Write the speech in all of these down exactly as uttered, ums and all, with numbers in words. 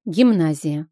Гимназия.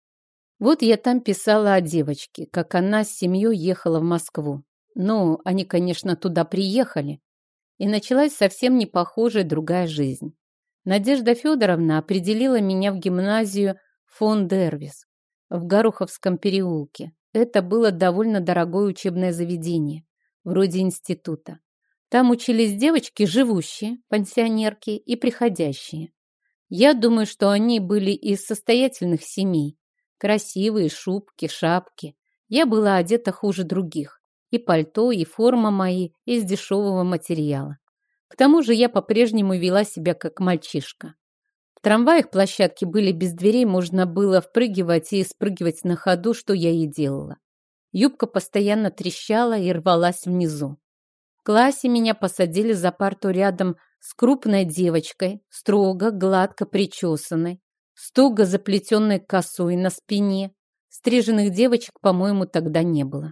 Вот я там писала о девочке, как она с семьей ехала в Москву. Ну, они, конечно, туда приехали, и началась совсем не похожая другая жизнь. Надежда Федоровна определила меня в гимназию фон Дервис в Гороховском переулке. Это было довольно дорогое учебное заведение, вроде института. Там учились девочки живущие, пенсионерки и приходящие. Я думаю, что они были из состоятельных семей. Красивые шубки, шапки. Я была одета хуже других. И пальто, и форма мои из дешевого материала. К тому же я по-прежнему вела себя как мальчишка. В трамваях площадки были без дверей, можно было впрыгивать и спрыгивать на ходу, что я и делала. Юбка постоянно трещала и рвалась внизу. В классе меня посадили за парту рядом с крупной девочкой, строго, гладко причесанной, с туго заплетенной косой на спине. Стриженных девочек, по-моему, тогда не было.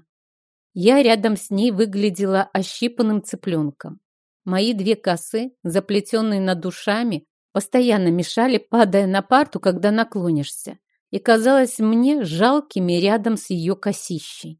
Я рядом с ней выглядела ощипанным цыпленком. Мои две косы, заплетенные над ушами, постоянно мешали, падая на парту, когда наклонишься, и казалось мне жалкими рядом с ее косищей.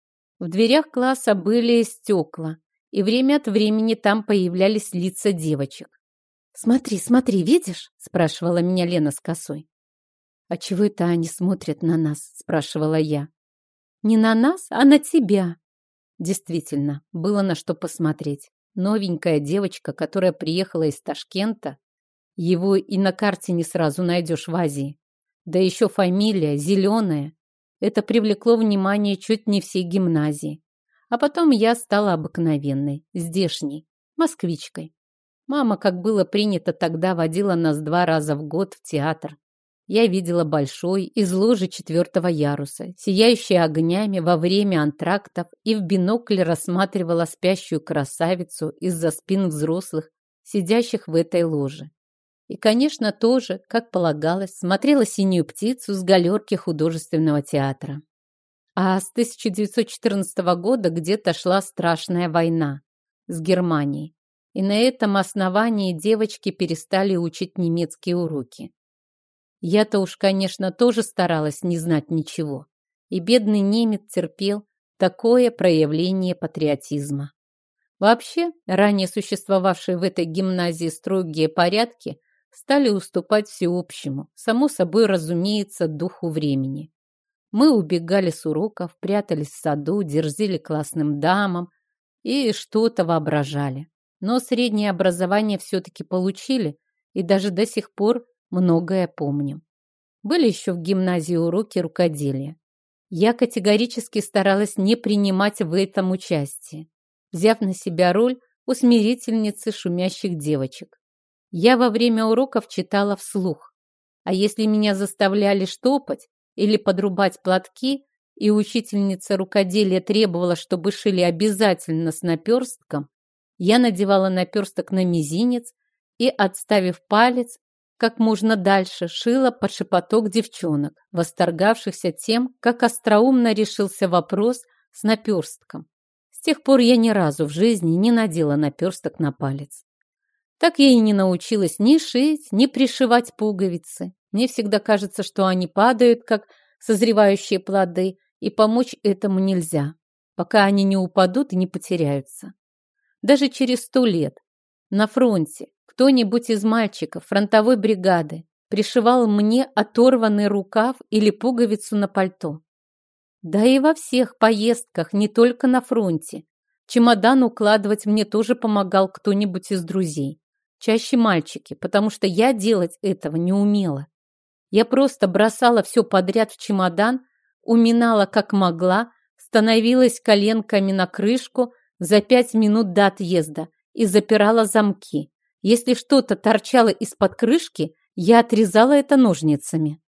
В дверях класса были стекла, и время от времени там появлялись лица девочек. «Смотри, смотри, видишь?» – спрашивала меня Лена с косой. «А чего это они смотрят на нас?» – спрашивала я. «Не на нас, а на тебя». Действительно, было на что посмотреть. Новенькая девочка, которая приехала из Ташкента, его и на карте не сразу найдешь в Азии. Да еще фамилия зеленая. Это привлекло внимание чуть не всей гимназии. А потом я стала обыкновенной, здешней, москвичкой. Мама, как было принято тогда, водила нас два раза в год в театр. Я видела большой, из ложи четвертого яруса, сияющий огнями во время антрактов, и в бинокль рассматривала спящую красавицу из-за спин взрослых, сидящих в этой ложе. И, конечно, тоже, как полагалось, смотрела «Синюю птицу» с галерки художественного театра. А с тысяча девятьсот четырнадцатого года где-то шла страшная война с Германией, и на этом основании девочки перестали учить немецкие уроки. Я-то уж, конечно, тоже старалась не знать ничего, и бедный немец терпел такое проявление патриотизма. Вообще, ранее существовавшие в этой гимназии строгие порядки стали уступать всеобщему, само собой разумеется, духу времени. Мы убегали с уроков, прятались в саду, дерзили классным дамам и что-то воображали. Но среднее образование все-таки получили, и даже до сих пор многое помню. Были еще в гимназии уроки рукоделия. Я категорически старалась не принимать в этом участие, взяв на себя роль усмирительницы шумящих девочек. Я во время уроков читала вслух, а если меня заставляли штопать или подрубать платки, и учительница рукоделия требовала, чтобы шили обязательно с наперстком, я надевала наперсток на мизинец и, отставив палец, как можно дальше шила под шепоток девчонок, восторгавшихся тем, как остроумно решился вопрос с наперстком. С тех пор я ни разу в жизни не надела наперсток на палец. Так я и не научилась ни шить, ни пришивать пуговицы. Мне всегда кажется, что они падают, как созревающие плоды, и помочь этому нельзя, пока они не упадут и не потеряются. Даже через сто лет на фронте кто-нибудь из мальчиков фронтовой бригады пришивал мне оторванный рукав или пуговицу на пальто. Да и во всех поездках, не только на фронте. Чемодан укладывать мне тоже помогал кто-нибудь из друзей. Чаще мальчики, потому что я делать этого не умела. Я просто бросала все подряд в чемодан, уминала как могла, становилась коленками на крышку за пять минут до отъезда и запирала замки. Если что-то торчало из-под крышки, я отрезала это ножницами.